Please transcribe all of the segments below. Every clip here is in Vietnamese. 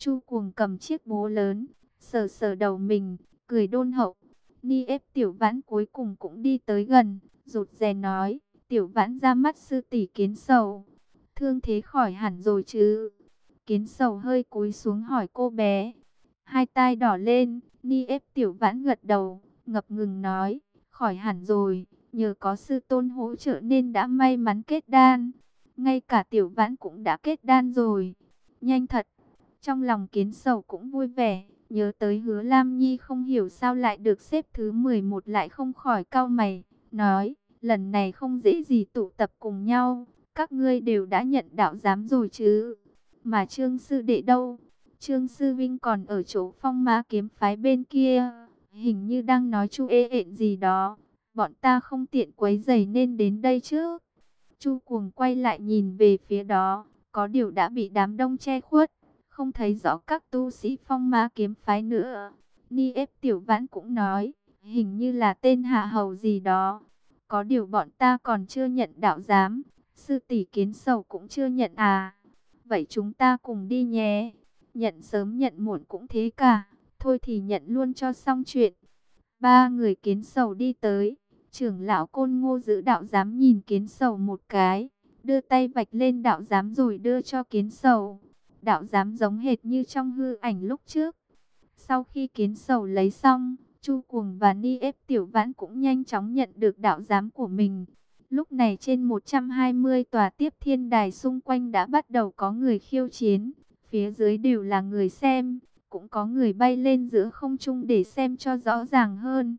Chu Cuồng cầm chiếc bố lớn, sờ sờ đầu mình, cười đôn hậu. Ni ép Tiểu Vãn cuối cùng cũng đi tới gần, rụt rè nói, Tiểu Vãn ra mắt sư tỷ Kiến Sầu. Thương thế khỏi hẳn rồi chứ? Kiến Sầu hơi cúi xuống hỏi cô bé. Hai tai đỏ lên, Ni ép Tiểu Vãn gật đầu, ngập ngừng nói, khỏi hẳn rồi, nhờ có sư tôn hỗ trợ nên đã may mắn kết đan. Ngay cả Tiểu Vãn cũng đã kết đan rồi. Nhanh thật. Trong lòng Kiến Sầu cũng vui vẻ, nhớ tới Hứa Lam Nhi không hiểu sao lại được xếp thứ 11 lại không khỏi cau mày, nói, lần này không dễ gì tụ tập cùng nhau, các ngươi đều đã nhận đạo giám rồi chứ. Mà Trương sư đệ đâu? Trương sư vinh còn ở chỗ Phong Ma kiếm phái bên kia, hình như đang nói chu ê ện gì đó, bọn ta không tiện quấy rầy nên đến đây trước. Chu Cuồng quay lại nhìn về phía đó, có điều đã bị đám đông che khuất, không thấy rõ các tu sĩ Phong Ma kiếm phái nữa. Ni ép Tiểu Vãn cũng nói, hình như là tên Hạ Hầu gì đó. Có điều bọn ta còn chưa nhận đạo giám, sư tỷ Kiến Sầu cũng chưa nhận à. Vậy chúng ta cùng đi nhé. Nhận sớm nhận muộn cũng thế cả, thôi thì nhận luôn cho xong chuyện. Ba người Kiến Sầu đi tới, trưởng lão Côn Ngô giữ đạo giám nhìn Kiến Sầu một cái, đưa tay vạch lên đạo giám rồi đưa cho Kiến Sầu. Đạo giám giống hệt như trong hư ảnh lúc trước. Sau khi Kiến Sầu lấy xong, Chu Cuồng và Ni ép Tiểu Vãn cũng nhanh chóng nhận được đạo giám của mình. Lúc này trên 120 tòa tiếp thiên đài xung quanh đã bắt đầu có người khiêu chiến. Phía dưới đều là người xem, cũng có người bay lên giữa không trung để xem cho rõ ràng hơn.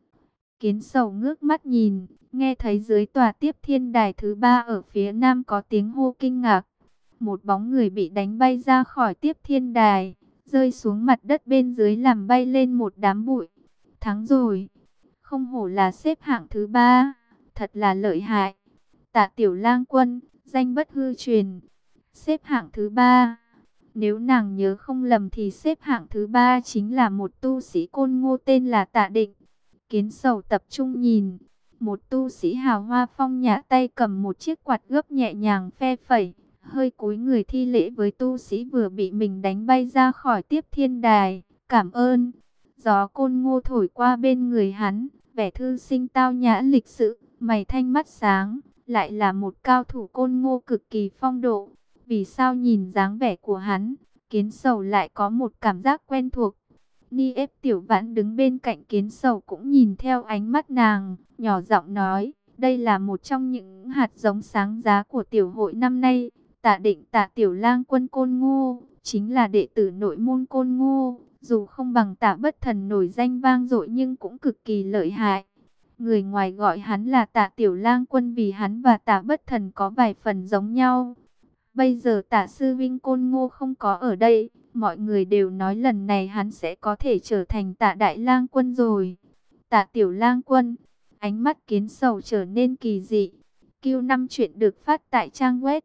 Kiến Sầu ngước mắt nhìn, nghe thấy dưới tòa tiếp thiên đài thứ 3 ở phía nam có tiếng hô kinh ngạc. Một bóng người bị đánh bay ra khỏi tiếp thiên đài, rơi xuống mặt đất bên dưới làm bay lên một đám bụi. Thắng rồi, không hổ là xếp hạng thứ 3, thật là lợi hại. Tạ Tiểu Lang Quân, danh bất hư truyền, xếp hạng thứ 3. Nếu nàng nhớ không lầm thì xếp hạng thứ 3 chính là một tu sĩ Côn Ngô tên là Tạ Định. Kiến Sầu tập trung nhìn, một tu sĩ hào hoa phong nhã tay cầm một chiếc quạt gấp nhẹ nhàng phe phẩy, hơi cúi người thi lễ với tu sĩ vừa bị mình đánh bay ra khỏi tiếp thiên đài. Cảm ơn. Gió Côn Ngô thổi qua bên người hắn, vẻ thư sinh tao nhã lịch sự, mày thanh mắt sáng, lại là một cao thủ Côn Ngô cực kỳ phong độ. Vì sao nhìn dáng vẻ của hắn, Kiến Sầu lại có một cảm giác quen thuộc. Ni ép Tiểu Vãn đứng bên cạnh Kiến Sầu cũng nhìn theo ánh mắt nàng, nhỏ giọng nói, đây là một trong những hạt giống sáng giá của tiểu hội năm nay. Tạ Định Tạ Tiểu Lang Quân Côn Ngô, chính là đệ tử nội môn Côn Ngô, dù không bằng Tạ Bất Thần nổi danh vang dội nhưng cũng cực kỳ lợi hại. Người ngoài gọi hắn là Tạ Tiểu Lang Quân vì hắn và Tạ Bất Thần có vài phần giống nhau. Bây giờ Tạ sư vinh Côn Ngô không có ở đây, mọi người đều nói lần này hắn sẽ có thể trở thành Tạ Đại Lang Quân rồi. Tạ Tiểu Lang Quân, ánh mắt Kiến Sầu trở nên kỳ dị. Q5 chuyện được phát tại trang web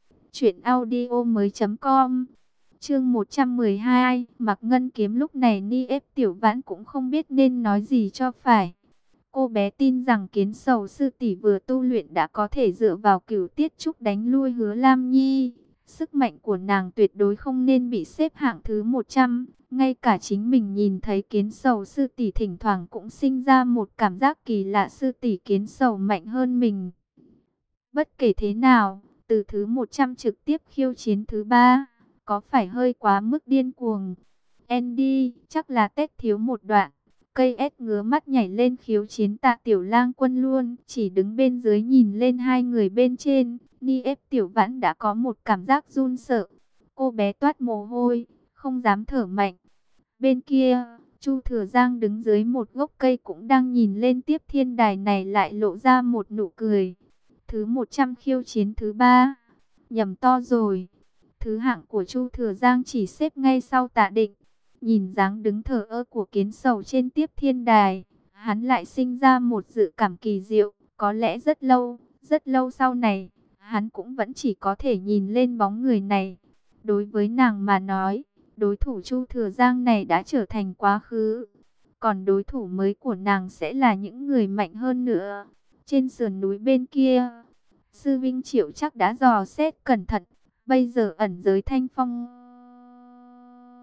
truyệnaudiomoi.com. Chương 112, Mặc Ngân Kiếm. Lúc này Ni ép Tiểu Vãn cũng không biết nên nói gì cho phải. Cô bé tin rằng Kiến Sầu sư tỷ vừa tu luyện đã có thể dựa vào Cửu Tiết Trúc đánh lui Hứa Lam Nhi. Sức mạnh của nàng tuyệt đối không nên bị xếp hạng thứ 100. Ngay cả chính mình nhìn thấy Kiến Sầu sư tỷ thỉnh thoảng cũng sinh ra một cảm giác kỳ lạ, sư tỷ Kiến Sầu mạnh hơn mình. Bất kể thế nào, từ thứ 100 trực tiếp khiêu chiến thứ 3, có phải hơi quá mức điên cuồng? Andy, chắc là Tết thiếu một đoạn. Cây ét ngứa mắt nhảy lên khiếu chiến Tạ Tiểu Lang Quân luôn, chỉ đứng bên dưới nhìn lên hai người bên trên. Ni ép Tiểu Vãn đã có một cảm giác run sợ. Cô bé toát mồ hôi, không dám thở mạnh. Bên kia, Chu Thừa Giang đứng dưới một gốc cây cũng đang nhìn lên tiếp thiên đài này, lại lộ ra một nụ cười. Thứ 100 khiêu chiến thứ 3. Nhầm to rồi. Thứ hạng của Chu Thừa Giang chỉ xếp ngay sau Tạ Định. Nhìn dáng đứng thờ ơ của Kiến Sầu trên tiếp thiên đài, hắn lại sinh ra một dự cảm kỳ diệu. Có lẽ rất lâu sau này, hắn cũng vẫn chỉ có thể nhìn lên bóng người này. Đối với nàng mà nói, đối thủ Chu Thừa Giang này đã trở thành quá khứ. Còn đối thủ mới của nàng sẽ là những người mạnh hơn nữa. Trên sườn núi bên kia, Sư Vinh Triệu chắc đã dò xét cẩn thận. Bây giờ ẩn giới Thanh Phong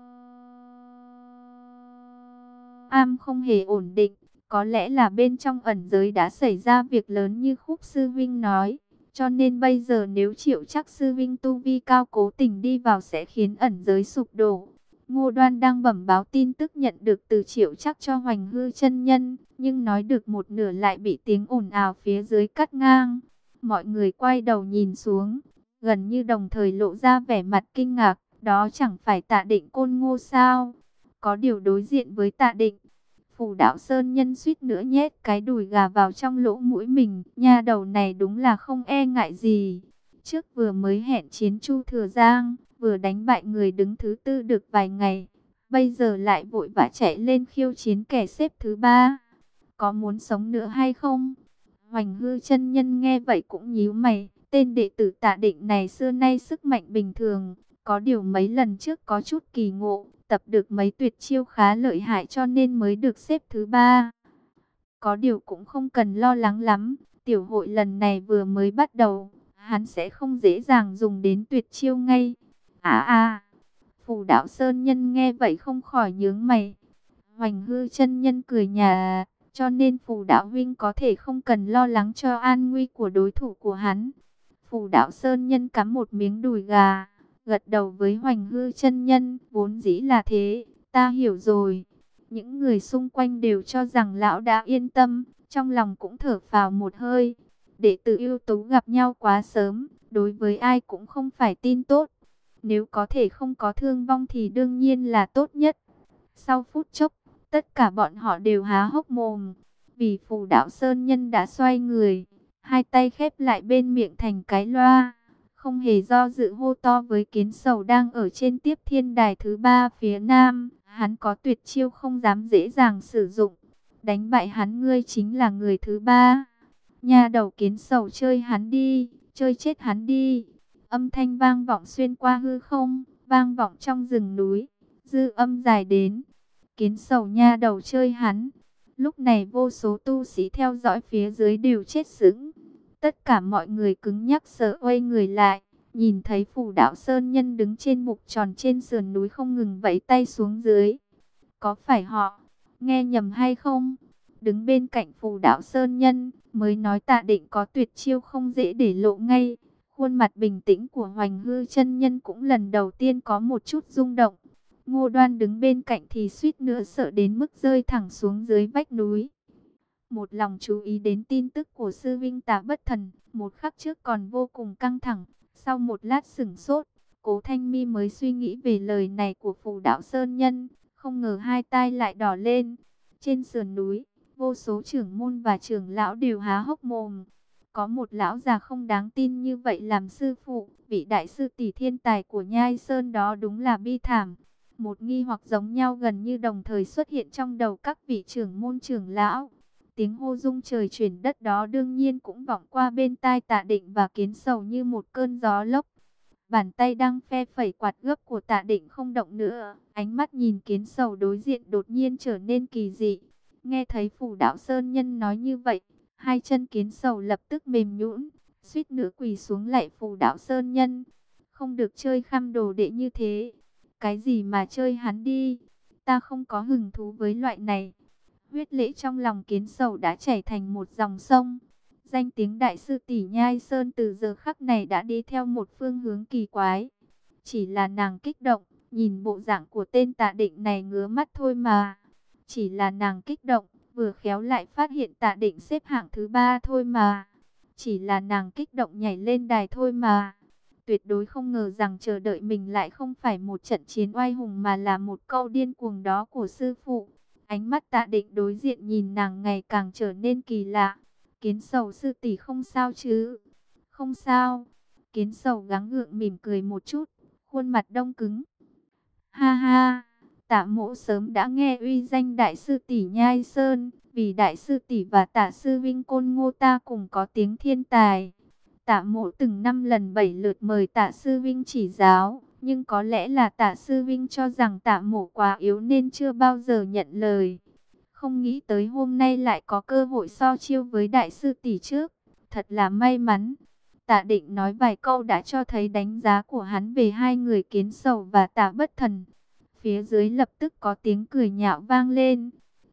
Nam không hề ổn định. Có lẽ là bên trong ẩn giới đã xảy ra việc lớn như Khúc sư vinh nói. Cho nên bây giờ nếu Triệu Trắc sư vinh tu vi cao cố tình đi vào sẽ khiến ẩn giới sụp đổ. Ngô Đoan đang bẩm báo tin tức nhận được từ Triệu Trắc cho Hoành Hư chân nhân, nhưng nói được một nửa lại bị tiếng ồn ào phía dưới cắt ngang. Mọi người quay đầu nhìn xuống, gần như đồng thời lộ ra vẻ mặt kinh ngạc, đó chẳng phải Tạ Định Côn Ngô sao? Có điều đối diện với Tạ Định, Phù Đạo Sơn Nhân suýt nữa nhét cái đùi gà vào trong lỗ mũi mình, nha đầu này đúng là không e ngại gì. Trước vừa mới hẹn chiến Chu Thừa Giang, vừa đánh bại người đứng thứ tư được vài ngày, bây giờ lại vội vã chạy lên khiêu chiến kẻ xếp thứ ba. Có muốn sống nữa hay không? Hoành Hư chân nhân nghe vậy cũng nhíu mày, tên đệ tử Tạ Định này xưa nay sức mạnh bình thường, có điều mấy lần trước có chút kỳ ngộ, tập được mấy tuyệt chiêu khá lợi hại cho nên mới được xếp thứ ba. Có điều cũng không cần lo lắng lắm, tiểu hội lần này vừa mới bắt đầu, hắn sẽ không dễ dàng dùng đến tuyệt chiêu ngay. Phù Đạo Sơn Nhân nghe vậy không khỏi nhướng mày. Hoành Hư chân nhân cười nhà, cho nên Phù Đạo huynh có thể không cần lo lắng cho an nguy của đối thủ của hắn. Phù Đạo Sơn Nhân cắm một miếng đùi gà, gật đầu với Hoành Hư chân nhân, vốn dĩ là thế, ta hiểu rồi. Những người xung quanh đều cho rằng lão đã yên tâm, trong lòng cũng thở phào một hơi. Đệ tử ưu tú gặp nhau quá sớm, đối với ai cũng không phải tin tốt. Nếu có thể không có thương vong thì đương nhiên là tốt nhất. Sau phút chốc, tất cả bọn họ đều há hốc mồm, vì Phù Đạo Sơn Nhân đã xoay người, hai tay khép lại bên miệng thành cái loa, không hề do dự hô to với Kiến Sầu đang ở trên tiếp thiên đài thứ ba phía nam. Hắn có tuyệt chiêu không dám dễ dàng sử dụng, đánh bại hắn ngươi chính là người thứ ba. Nha đầu Kiến Sầu, chơi hắn đi, chơi chết hắn đi. Âm thanh vang vọng xuyên qua hư không, vang vọng trong rừng núi, dư âm dài đến. Kiến Sầu, nha đầu, chơi hắn. Lúc này vô số tu sĩ theo dõi phía dưới đều chết sững. Tất cả mọi người cứng nhắc sợ quay người lại, nhìn thấy Phù Đạo Sơn Nhân đứng trên mục tròn trên sườn núi không ngừng vẫy tay xuống dưới. Có phải họ nghe nhầm hay không? Đứng bên cạnh Phù Đạo Sơn Nhân mới nói Tạ Định có tuyệt chiêu không dễ để lộ ngay. Khuôn mặt bình tĩnh của Hoành Hư chân nhân cũng lần đầu tiên có một chút rung động. Ngô Đoan đứng bên cạnh thì suýt nữa sợ đến mức rơi thẳng xuống dưới vách núi. Một lòng chú ý đến tin tức của sư vinh Tạ Bất Thần, một khắc trước còn vô cùng căng thẳng, sau một lát sửng sốt, Cố Thanh Mi mới suy nghĩ về lời này của Phù Đạo Sơn Nhân, không ngờ hai tai lại đỏ lên. Trên sườn núi, vô số trưởng môn và trưởng lão đều há hốc mồm. Có một lão già không đáng tin như vậy làm sư phụ, vị đại sư tỷ thiên tài của Nhai Sơn đó đúng là bi thảm. Một nghi hoặc giống nhau gần như đồng thời xuất hiện trong đầu các vị trưởng môn trưởng lão. Tiếng hô rung trời chuyển đất đó đương nhiên cũng vọng qua bên tai Tạ Định và Kiến Sầu như một cơn gió lốc. Bàn tay đang phe phẩy quạt gấp của Tạ Định không động nữa, ánh mắt nhìn Kiến Sầu đối diện đột nhiên trở nên kỳ dị. Nghe thấy Phù Đạo Sơn Nhân nói như vậy, hai chân Kiến Sầu lập tức mềm nhũn, suýt nữa quỳ xuống lạy Phù Đạo Sơn Nhân. Không được chơi khăm đồ đệ như thế. Cái gì mà chơi hắn đi, ta không có hứng thú với loại này. Huyết lễ trong lòng Kiến Sầu đã chảy thành một dòng sông. Danh tiếng đại sư tỷ Nhai Sơn từ giờ khắc này đã đi theo một phương hướng kỳ quái. Chỉ là nàng kích động, nhìn bộ dạng của tên Tạ Định này ngứa mắt thôi mà. Chỉ là nàng kích động, vừa khéo lại phát hiện Tạ Định xếp hạng thứ ba thôi mà. Chỉ là nàng kích động nhảy lên đài thôi mà. Tuyệt đối không ngờ rằng chờ đợi mình lại không phải một trận chiến oai hùng mà là một câu điên cuồng đó của sư phụ. Ánh mắt Tạ Định đối diện nhìn nàng ngày càng trở nên kỳ lạ. Kiến Sầu sư tỷ không sao chứ? Không sao. Kiến Sầu gắng gượng mỉm cười một chút, khuôn mặt đông cứng. Ha ha, Tạ mỗ sớm đã nghe uy danh đại sư tỷ Nhai Sơn, vì đại sư tỷ và Tạ sư vinh Côn Ngô ta cùng có tiếng thiên tài. Tạ mỗ từng 5 lần 7 lượt mời Tạ sư vinh chỉ giáo, nhưng có lẽ là Tạ sư vinh cho rằng Tạ mỗ quá yếu nên chưa bao giờ nhận lời. Không nghĩ tới hôm nay lại có cơ hội so chiêu với đại sư tỷ trước, thật là may mắn. Tạ Định nói vài câu đã cho thấy đánh giá của hắn về hai người Kiến Sầu và Tạ Bất Thần. Phía dưới lập tức có tiếng cười nhạo vang lên.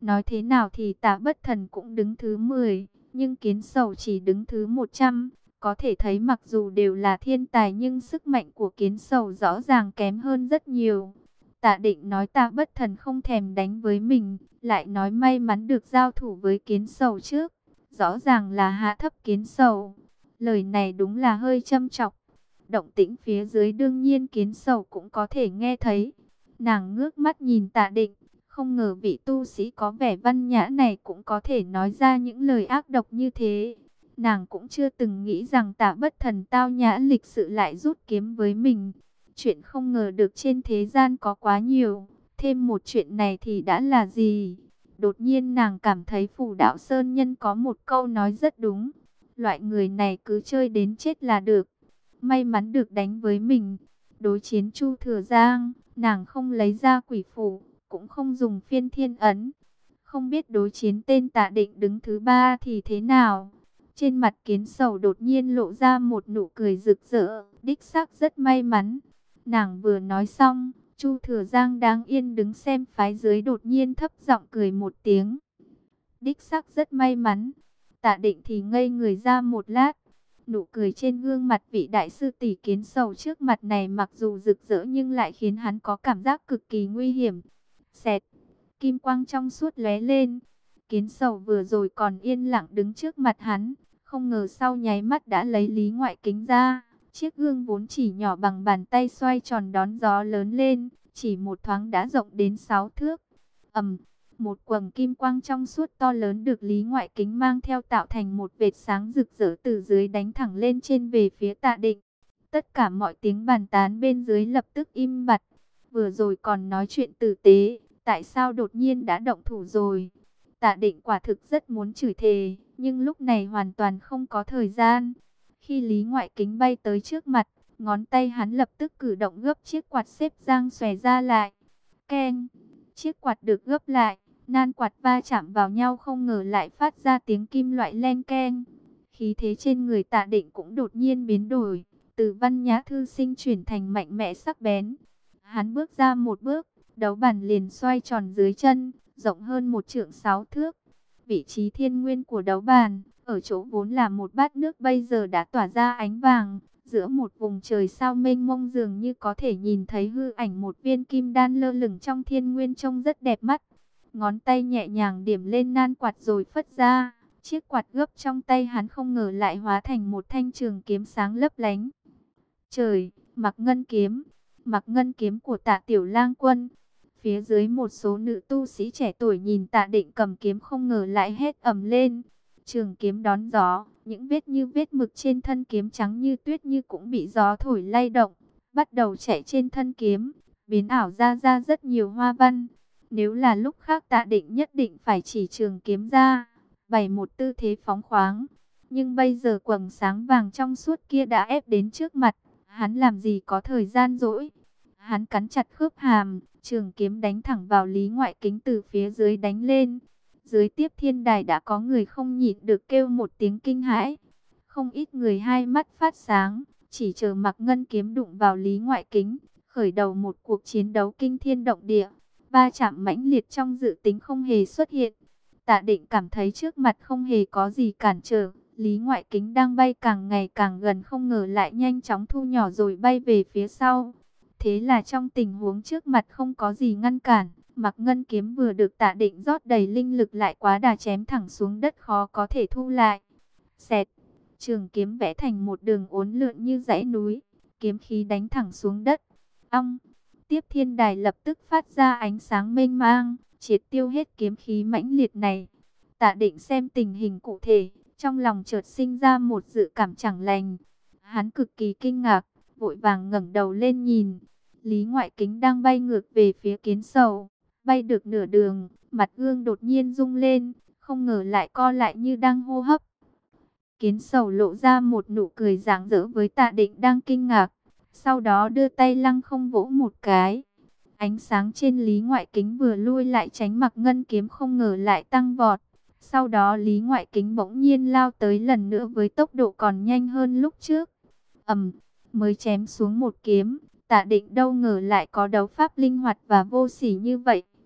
Nói thế nào thì Tạ Bất Thần cũng đứng thứ 10, nhưng Kiến Sầu chỉ đứng thứ 100. Có thể thấy mặc dù đều là thiên tài nhưng sức mạnh của Kiến Sầu rõ ràng kém hơn rất nhiều. Tạ Định nói Tạ Bất Thần không thèm đánh với mình, lại nói may mắn được giao thủ với Kiến Sầu trước. Rõ ràng là hạ thấp Kiến Sầu. Lời này đúng là hơi châm chọc. Động tĩnh phía dưới đương nhiên Kiến Sầu cũng có thể nghe thấy. Nàng ngước mắt nhìn Tạ Định, không ngờ vị tu sĩ có vẻ văn nhã này cũng có thể nói ra những lời ác độc như thế. Nàng cũng chưa từng nghĩ rằng Tạ Bất Thần tao nhã lịch sự lại rút kiếm với mình. Chuyện không ngờ được trên thế gian có quá nhiều, thêm một chuyện này thì đã là gì? Đột nhiên nàng cảm thấy Phù Đạo Sơn Nhân có một câu nói rất đúng. Loại người này cứ chơi đến chết là được. May mắn được đánh với mình. Đối chiến Chu Thừa Giang, nàng không lấy ra quỷ phủ, cũng không dùng phiên thiên ấn. Không biết đối chiến tên Tạ Định đứng thứ 3 thì thế nào? Trên mặt Kiến Sầu đột nhiên lộ ra một nụ cười rực rỡ, đích xác rất may mắn. Nàng vừa nói xong, Chu Thừa Giang đang yên đứng xem phái dưới đột nhiên thấp giọng cười một tiếng. Đích xác rất may mắn. Tạ Định thì ngây người ra một lát. Nụ cười trên gương mặt vị đại sư tỷ Kiến Sầu trước mặt này mặc dù rực rỡ nhưng lại khiến hắn có cảm giác cực kỳ nguy hiểm. Xẹt, kim quang trong suốt lóe lên. Kiến Sầu vừa rồi còn yên lặng đứng trước mặt hắn, không ngờ sau nháy mắt đã lấy Lý Ngoại Kính ra. Chiếc gương vốn chỉ nhỏ bằng bàn tay xoay tròn đón gió lớn lên, chỉ một thoáng đã rộng đến 6 thước. Một quầng kim quang trong suốt to lớn được Lý Ngoại Kính mang theo tạo thành một vệt sáng rực rỡ từ dưới đánh thẳng lên trên về phía Tạ Định. Tất cả mọi tiếng bàn tán bên dưới lập tức im bặt. Vừa rồi còn nói chuyện tử tế, tại sao đột nhiên đã động thủ rồi? Tạ Định quả thực rất muốn chửi thề, nhưng lúc này hoàn toàn không có thời gian. Khi Lý Ngoại Kính bay tới trước mặt, ngón tay hắn lập tức cử động gấp chiếc quạt xếp giang xòe ra lại. Keng! Chiếc quạt được gấp lại, nan quạt va chạm vào nhau không ngờ lại phát ra tiếng kim loại len keng. Khí thế trên người Tạ Định cũng đột nhiên biến đổi, từ văn nhã thư sinh chuyển thành mạnh mẽ sắc bén. Hắn bước ra một bước, đấu bàn liền xoay tròn dưới chân, rộng hơn 1 trượng 6 thước. Vị trí thiên nguyên của đấu bàn, ở chỗ vốn là một bát nước bây giờ đã tỏa ra ánh vàng. Giữa một vùng trời sao mênh mông dường như có thể nhìn thấy hư ảnh một viên kim đan lơ lửng trong thiên nguyên trông rất đẹp mắt. Ngón tay nhẹ nhàng điểm lên nan quạt rồi phất ra. Chiếc quạt gấp trong tay hắn không ngờ lại hóa thành một thanh trường kiếm sáng lấp lánh. Trời, Mặc Ngân kiếm. Mặc Ngân kiếm của Tạ Tiểu Lang Quân. Phía dưới một số nữ tu sĩ trẻ tuổi nhìn Tạ Định cầm kiếm không ngờ lại hét ầm lên. Trường kiếm đón gió, những vết như vết mực trên thân kiếm trắng như tuyết như cũng bị gió thổi lay động, bắt đầu chạy trên thân kiếm, biến ảo ra rất nhiều hoa văn. Nếu là lúc khác Tạ Định nhất định phải chỉ trường kiếm ra, bày một tư thế phóng khoáng. Nhưng bây giờ quầng sáng vàng trong suốt kia đã ép đến trước mặt, hắn làm gì có thời gian dỗi. Hắn cắn chặt khớp hàm, trường kiếm đánh thẳng vào Lý Ngoại Kính từ phía dưới đánh lên. Dưới tiếp thiên đài đã có người không nhịn được kêu một tiếng kinh hãi. Không ít người hai mắt phát sáng, chỉ chờ Mặc Ngân kiếm đụng vào Lý Ngoại Kính, khởi đầu một cuộc chiến đấu kinh thiên động địa. Va chạm mãnh liệt trong dự tính không hề xuất hiện. Tạ Định cảm thấy trước mặt không hề có gì cản trở. Lý Ngoại Kính đang bay càng ngày càng gần không ngờ lại nhanh chóng thu nhỏ rồi bay về phía sau. Thế là trong tình huống trước mặt không có gì ngăn cản, Mặc Ngân kiếm vừa được Tạ Định rót đầy linh lực lại quá đà chém thẳng xuống đất khó có thể thu lại. Xẹt, trường kiếm vẽ thành một đường uốn lượn như dãy núi, kiếm khí đánh thẳng xuống đất. Ong, tiếp thiên đài lập tức phát ra ánh sáng mênh mang, triệt tiêu hết kiếm khí mãnh liệt này. Tạ Định xem tình hình cụ thể, trong lòng chợt sinh ra một dự cảm chẳng lành. Hắn cực kỳ kinh ngạc, vội vàng ngẩng đầu lên nhìn. Lý Ngoại Kính đang bay ngược về phía Kiến Sầu. Bay được nửa đường, mặt gương đột nhiên rung lên, không ngờ lại co lại như đang hô hấp. Kiến Sầu lộ ra một nụ cười rạng rỡ với Tạ Định đang kinh ngạc. Sau đó đưa tay lăng không vỗ một cái. Ánh sáng trên Lý Ngoại Kính vừa lui lại tránh Mặc Ngân kiếm không ngờ lại tăng vọt. Sau đó Lý Ngoại Kính bỗng nhiên lao tới lần nữa với tốc độ còn nhanh hơn lúc trước. Mới chém xuống một kiếm, Tạ Định đâu ngờ lại có đấu pháp linh hoạt và vô sỉ như vậy.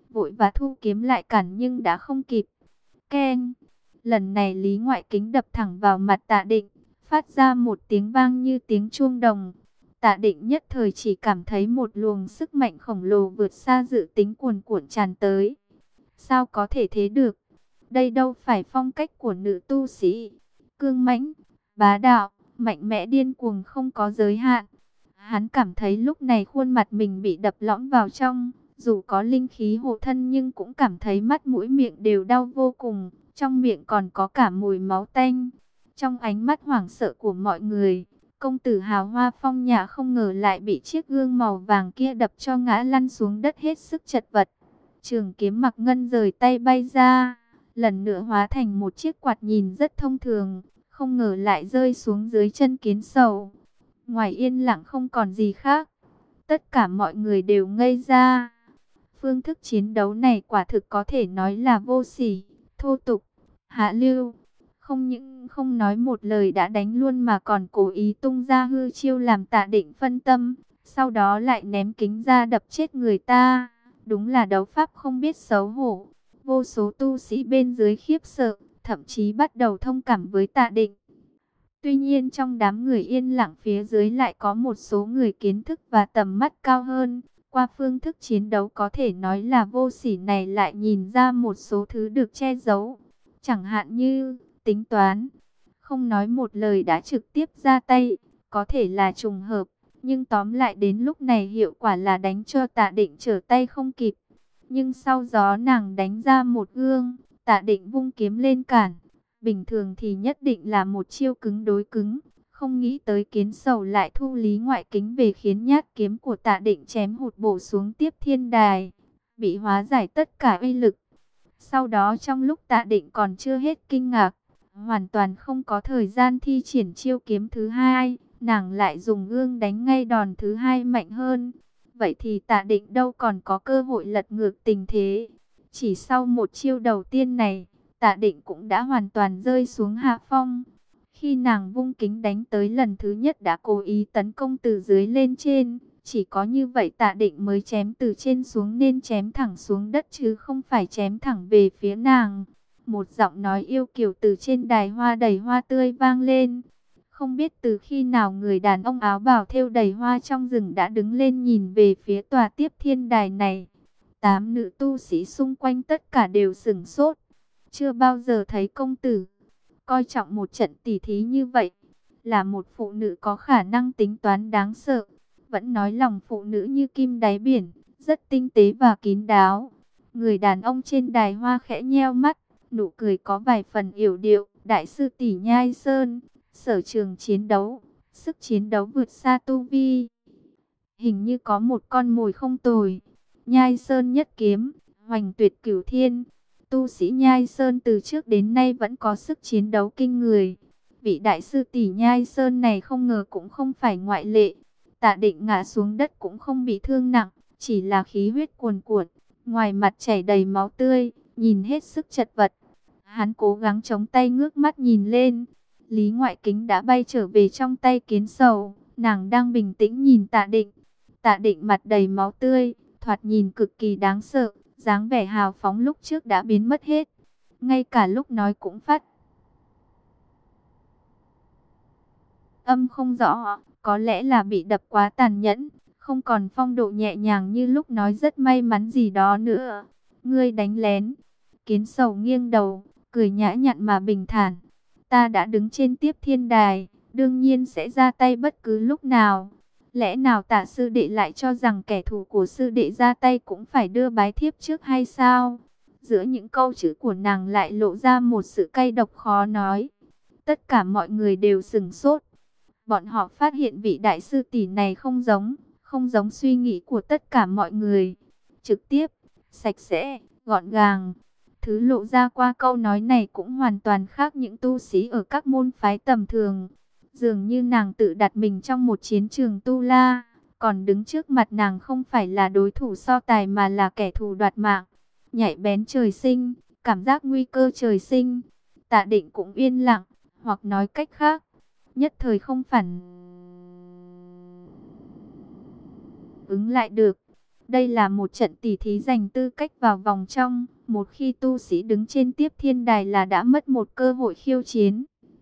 vội và thu kiếm lại cản nhưng đã không kịp. Keng! Lần này Lý Ngoại Kính đập thẳng vào mặt Tạ Định, phát ra một tiếng vang như tiếng chuông đồng. Tạ Định nhất thời chỉ cảm thấy một luồng sức mạnh khổng lồ vượt xa dự tính cuồn cuộn tràn tới. Sao có thể thế được? Đây đâu phải phong cách của nữ tu sĩ. Cương mãnh, bá đạo, mạnh mẽ điên cuồng không có giới hạn. Hắn cảm thấy lúc này khuôn mặt mình bị đập lõm vào trong. Dù có linh khí hộ thân nhưng cũng cảm thấy mắt mũi miệng đều đau vô cùng. Trong miệng còn có cả mùi máu tanh. Trong ánh mắt hoảng sợ của mọi người, công tử hào hoa phong nhã không ngờ lại bị chiếc gương màu vàng kia đập cho ngã lăn xuống đất hết sức chật vật. Trường kiếm mặc ngân rời tay bay ra, lần nữa hóa thành một chiếc quạt nhìn rất thông thường, không ngờ lại rơi xuống dưới chân Kiến Sầu. Ngoài yên lặng không còn gì khác, tất cả mọi người đều ngây ra. Phương thức chiến đấu này quả thực có thể nói là vô sỉ, thô tục, hạ lưu. Không những không nói một lời đã đánh luôn mà còn cố ý tung ra hư chiêu làm Tạ Định phân tâm, sau đó lại ném kính ra đập chết người ta. Đúng là đấu pháp không biết xấu hổ. Vô số tu sĩ bên dưới khiếp sợ, thậm chí bắt đầu thông cảm với Tạ Định. Tuy nhiên trong đám người yên lặng phía dưới lại có một số người kiến thức và tầm mắt cao hơn. Qua phương thức chiến đấu có thể nói là vô sỉ này lại nhìn ra một số thứ được che giấu. Chẳng hạn như tính toán, không nói một lời đã trực tiếp ra tay, có thể là trùng hợp. Nhưng tóm lại đến lúc này hiệu quả là đánh cho Tạ Định trở tay không kịp. Nhưng sau gió nàng đánh ra một gương, Tạ Định vung kiếm lên cản. Bình thường thì nhất định là một chiêu cứng đối cứng. Không nghĩ tới Kiến Sầu lại thu Lý Ngoại Kính về khiến nhát kiếm của Tạ Định chém hụt bổ xuống Tiếp Thiên Đài. Bị hóa giải tất cả uy lực. Sau đó trong lúc Tạ Định còn chưa hết kinh ngạc, hoàn toàn không có thời gian thi triển chiêu kiếm thứ hai, nàng lại dùng gương đánh ngay đòn thứ hai mạnh hơn. Vậy thì Tạ Định đâu còn có cơ hội lật ngược tình thế. Chỉ sau một chiêu đầu tiên này, Tạ Định cũng đã hoàn toàn rơi xuống hạ phong. Khi nàng vung kính đánh tới lần thứ nhất đã cố ý tấn công từ dưới lên trên. Chỉ có như vậy Tạ Định mới chém từ trên xuống nên chém thẳng xuống đất chứ không phải chém thẳng về phía nàng. Một giọng nói yêu kiều từ trên đài hoa đầy hoa tươi vang lên. Không biết từ khi nào người đàn ông áo bào thêu đầy hoa trong rừng đã đứng lên nhìn về phía tòa Tiếp Thiên Đài này. 8 nữ tu sĩ xung quanh tất cả đều sửng sốt. Chưa bao giờ thấy công tử coi trọng một trận tỉ thí như vậy. Là một phụ nữ có khả năng tính toán đáng sợ. Vẫn nói lòng phụ nữ như kim đáy biển, rất tinh tế và kín đáo. Người đàn ông trên đài hoa khẽ nheo mắt, nụ cười có vài phần yểu điệu. Đại sư tỷ Nhai Sơn, sở trường chiến đấu, sức chiến đấu vượt xa tu vi. Hình như có một con mồi không tồi. Nhai Sơn nhất kiếm, hoành tuyệt cửu thiên. Tu sĩ Nhai Sơn từ trước đến nay vẫn có sức chiến đấu kinh người. Vị đại sư tỷ Nhai Sơn này không ngờ cũng không phải ngoại lệ. Tạ Định ngã xuống đất cũng không bị thương nặng, chỉ là khí huyết cuồn cuộn, ngoài mặt chảy đầy máu tươi, nhìn hết sức chật vật. Hắn cố gắng chống tay ngước mắt nhìn lên. Lý Ngoại Kính đã bay trở về trong tay Kiến Sầu, nàng đang bình tĩnh nhìn Tạ Định. Tạ Định mặt đầy máu tươi, thoạt nhìn cực kỳ đáng sợ, dáng vẻ hào phóng lúc trước đã biến mất hết. Ngay cả lúc nói cũng phát âm không rõ, có lẽ là bị đập quá tàn nhẫn, không còn phong độ nhẹ nhàng như lúc nói rất may mắn gì đó nữa. Ngươi đánh lén. Kiến Sầu nghiêng đầu, cười nhã nhặn mà bình thản. Ta đã đứng trên Tiếp Thiên Đài, đương nhiên sẽ ra tay bất cứ lúc nào. Lẽ nào Tạ sư đệ lại cho rằng kẻ thù của sư đệ ra tay cũng phải đưa bái thiếp trước hay sao? Giữa những câu chữ của nàng lại lộ ra một sự cay độc khó nói. Tất cả mọi người đều sửng sốt. Bọn họ phát hiện vị đại sư tỷ này không giống suy nghĩ của tất cả mọi người. Trực tiếp, sạch sẽ, gọn gàng. Thứ lộ ra qua câu nói này cũng hoàn toàn khác những tu sĩ ở các môn phái tầm thường. Dường như nàng tự đặt mình trong một chiến trường tu la, còn đứng trước mặt nàng không phải là đối thủ so tài mà là kẻ thù đoạt mạng. Nhạy bén trời sinh, cảm giác nguy cơ trời sinh. Tạ Định cũng yên lặng, hoặc nói cách khác, nhất thời không phản ứng lại được. Đây là một trận tỉ thí giành tư cách vào vòng trong. Một khi tu sĩ đứng trên tiếp thiên đài là đã mất một cơ hội khiêu chiến.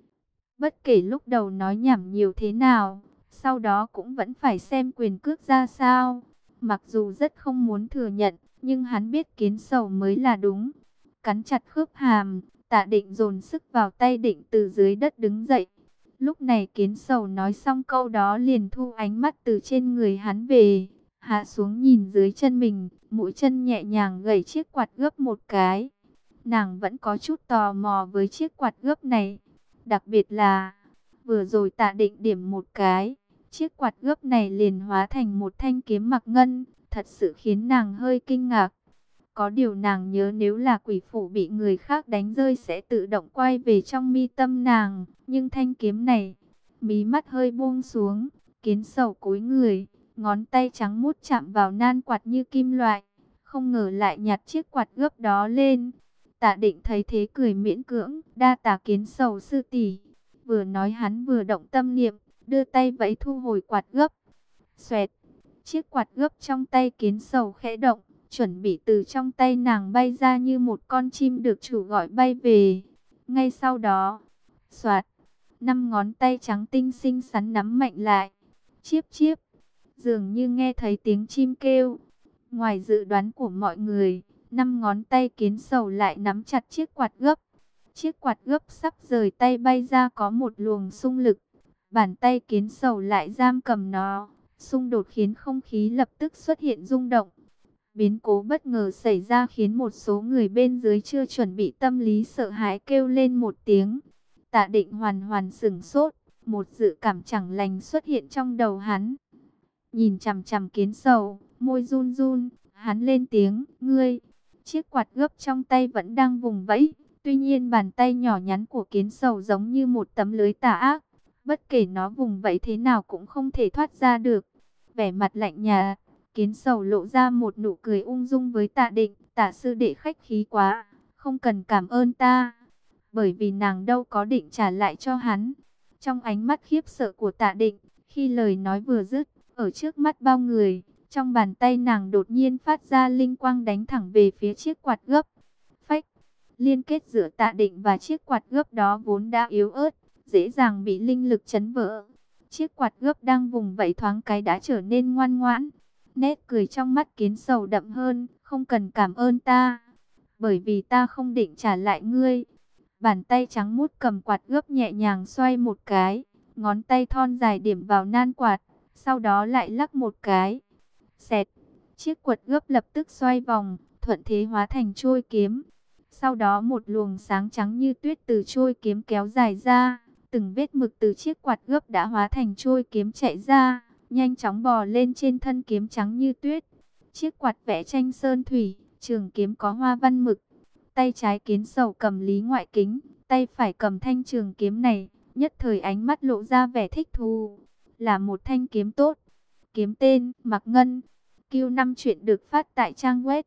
Bất kể lúc đầu nói nhảm nhiều thế nào, sau đó cũng vẫn phải xem quyền cước ra sao. Mặc dù rất không muốn thừa nhận, nhưng hắn biết Kiến Sầu mới là đúng. Cắn chặt khớp hàm, Tạ Định dồn sức vào tay định từ dưới đất đứng dậy. Lúc này Kiến Sầu nói xong câu đó liền thu ánh mắt từ trên người hắn về, hạ xuống nhìn dưới chân mình, mũi chân nhẹ nhàng gẩy chiếc quạt gấp một cái. Nàng vẫn có chút tò mò với chiếc quạt gấp này, đặc biệt là vừa rồi Tạ Định điểm một cái, chiếc quạt gấp này liền hóa thành một thanh kiếm mặc ngân, thật sự khiến nàng hơi kinh ngạc. Có điều nàng nhớ nếu là quỷ phủ bị người khác đánh rơi sẽ tự động quay về trong mi tâm nàng. Nhưng thanh kiếm này, mí mắt hơi buông xuống, Kiến Sầu cúi người, ngón tay trắng muốt chạm vào nan quạt như kim loại. Không ngờ lại nhặt chiếc quạt gấp đó lên. Tạ Định thấy thế cười miễn cưỡng, đa tạ Kiến Sầu sư tỷ. Vừa nói hắn vừa động tâm niệm, đưa tay vẫy thu hồi quạt gấp. Xoẹt, chiếc quạt gấp trong tay Kiến Sầu khẽ động, chuẩn bị từ trong tay nàng bay ra như một con chim được chủ gọi bay về. Ngay sau đó, xoạt, 5 ngón tay trắng tinh xinh xắn nắm mạnh lại. Chiếp chiếp, dường như nghe thấy tiếng chim kêu. Ngoài dự đoán của mọi người, 5 ngón tay Kiến Sầu lại nắm chặt chiếc quạt gấp. Chiếc quạt gấp sắp rời tay bay ra có một luồng xung lực. Bàn tay Kiến Sầu lại giam cầm nó. Xung đột khiến không khí lập tức xuất hiện rung động. Biến cố bất ngờ xảy ra khiến một số người bên dưới chưa chuẩn bị tâm lý sợ hãi kêu lên một tiếng. Tạ Định hoàn hoàn sửng sốt, một dự cảm chẳng lành xuất hiện trong đầu hắn. Nhìn chằm chằm Kiến Sầu, môi run run, hắn lên tiếng, ngươi. Chiếc quạt gấp trong tay vẫn đang vùng vẫy, tuy nhiên bàn tay nhỏ nhắn của Kiến Sầu giống như một tấm lưới tà ác. Bất kể nó vùng vẫy thế nào cũng không thể thoát ra được. Vẻ mặt lạnh nhạt, Kiến Sầu lộ ra một nụ cười ung dung với Tạ Định. Tạ sư đệ khách khí quá, không cần cảm ơn ta. Bởi vì nàng đâu có định trả lại cho hắn. Trong ánh mắt khiếp sợ của Tạ Định, khi lời nói vừa dứt, ở trước mắt bao người, trong bàn tay nàng đột nhiên phát ra linh quang đánh thẳng về phía chiếc quạt gấp. Phách, liên kết giữa Tạ Định và chiếc quạt gấp đó vốn đã yếu ớt, dễ dàng bị linh lực chấn vỡ. Chiếc quạt gấp đang vùng vẫy thoáng cái đã trở nên ngoan ngoãn. Nét cười trong mắt Kiến Sầu đậm hơn, không cần cảm ơn ta, bởi vì ta không định trả lại ngươi. Bàn tay trắng muốt cầm quạt gấp nhẹ nhàng xoay một cái, ngón tay thon dài điểm vào nan quạt, sau đó lại lắc một cái. Xẹt, chiếc quạt gấp lập tức xoay vòng, thuận thế hóa thành trôi kiếm. Sau đó một luồng sáng trắng như tuyết từ trôi kiếm kéo dài ra, từng vết mực từ chiếc quạt gấp đã hóa thành trôi kiếm chạy ra, nhanh chóng bò lên trên thân kiếm trắng như tuyết. Chiếc quạt vẽ tranh sơn thủy, trường kiếm có hoa văn mực. Tay trái Kiến Sầu cầm lý ngoại kính, tay phải cầm thanh trường kiếm này, nhất thời ánh mắt lộ ra vẻ thích thú. Là một thanh kiếm tốt. Kiếm tên Mặc Ngân. Q5 chuyện được phát tại trang web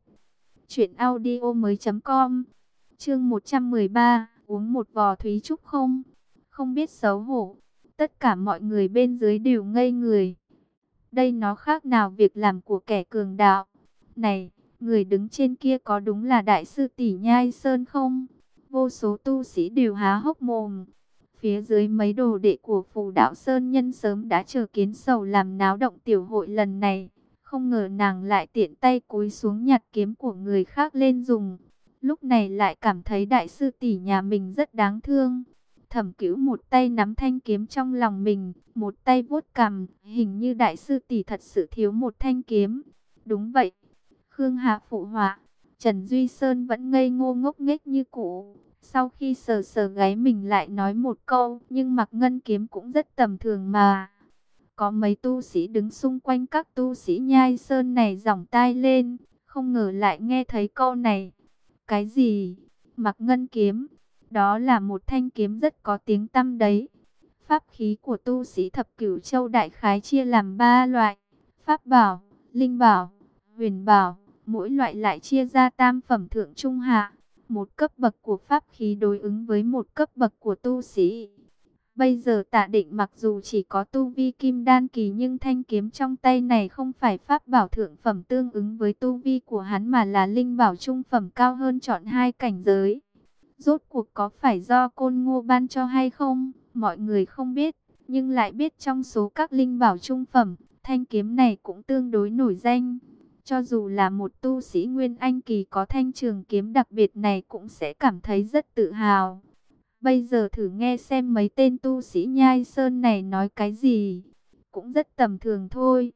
truyệnaudiomoi.com. Chương 113, uống một vò thúy trúc không? Không biết xấu hổ. Tất cả mọi người bên dưới đều ngây người. Đây nó khác nào việc làm của kẻ cường đạo. Này, người đứng trên kia có đúng là đại sư tỷ Nhai Sơn không? Vô số tu sĩ đều há hốc mồm. Phía dưới mấy đồ đệ của Phù Đạo Sơn Nhân sớm đã chờ Kiến Sầu làm náo động tiểu hội lần này. Không ngờ nàng lại tiện tay cúi xuống nhặt kiếm của người khác lên dùng. Lúc này lại cảm thấy đại sư tỷ nhà mình rất đáng thương. Thẩm Cửu một tay nắm thanh kiếm trong lòng mình, một tay vuốt cằm, hình như đại sư tỷ thật sự thiếu một thanh kiếm. Đúng vậy. Khương Hà phụ họa, Trần Duy Sơn vẫn ngây ngô ngốc nghếch như cũ. Sau khi sờ sờ gáy mình lại nói một câu, nhưng Mặc Ngân kiếm cũng rất tầm thường mà. Có mấy tu sĩ đứng xung quanh các tu sĩ Nhai Sơn này giỏng tai lên, không ngờ lại nghe thấy câu này. Cái gì? Mặc Ngân kiếm? Đó là một thanh kiếm rất có tiếng tăm đấy. Pháp khí của tu sĩ Thập Cửu Châu đại khái chia làm 3 loại: pháp bảo, linh bảo, huyền bảo. Mỗi loại lại chia ra tam phẩm thượng trung hạ. Một cấp bậc của pháp khí đối ứng với một cấp bậc của tu sĩ. Bây giờ Tạ Định mặc dù chỉ có tu vi kim đan kỳ, nhưng thanh kiếm trong tay này không phải pháp bảo thượng phẩm tương ứng với tu vi của hắn, mà là linh bảo trung phẩm cao hơn trọn hai cảnh giới. Rốt cuộc có phải do Côn Ngô ban cho hay không, mọi người không biết, nhưng lại biết trong số các linh bảo trung phẩm, thanh kiếm này cũng tương đối nổi danh. Cho dù là một tu sĩ Nguyên Anh kỳ có thanh trường kiếm đặc biệt này cũng sẽ cảm thấy rất tự hào. Bây giờ thử nghe xem mấy tên tu sĩ Nhai Sơn này nói cái gì. Cũng rất tầm thường thôi.